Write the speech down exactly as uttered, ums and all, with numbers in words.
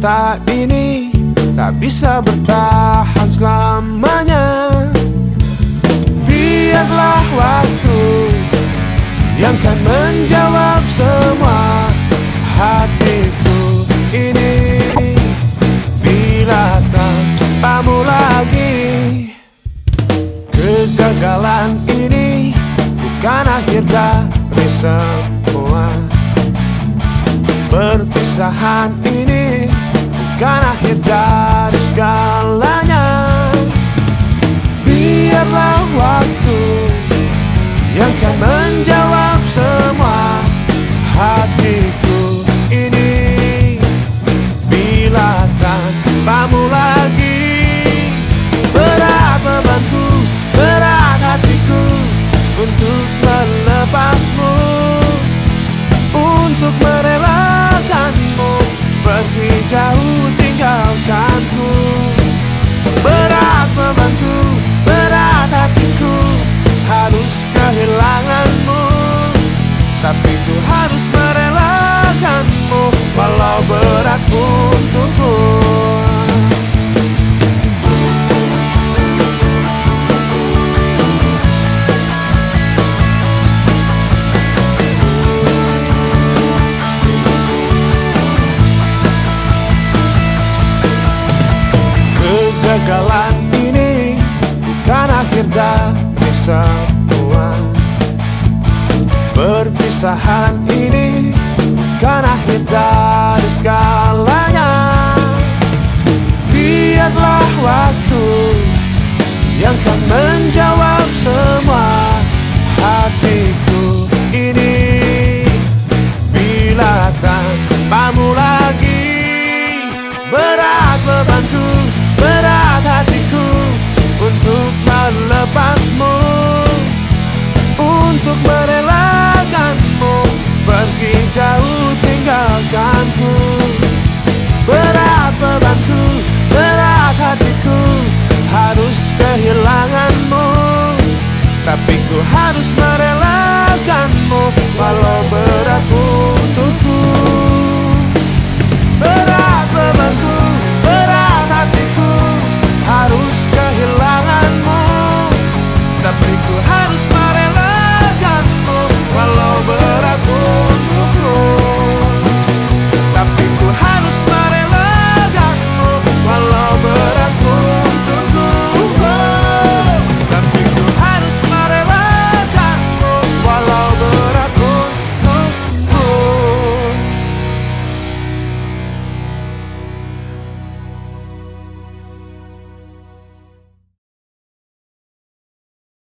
cinta ini tak bisa bertahan selamanya. Biarlah waktu yang kan menjawab semua hatiku ini. Bila tanpamu lagi, kegagalan ini bukan akhir dari semua. Perpisahan ini bukan akhir dari segalanya. Biarlah waktu yang kan menjawab semua hatiku ini. Bila tanpamu lagi, berat bebanku, berat hatiku untuk melepasmu, untuk merelakanmu pergi jauh tinggalkanku. Berat bebanku, berat hatiku harus kehilanganmu, tapi ku harus merelakanmu walau berat untukku. Kegagalan ini bukan akhir dari semua. Perpisahan ini bukan akhir dari segalanya. Biarlah waktu yang kan menjawab semua hatiku ini. Bila tanpamu lagi, berat bebanku, berat hatiku untuk melepasmu, untuk merelakanmu pergi jauh tinggalkanku.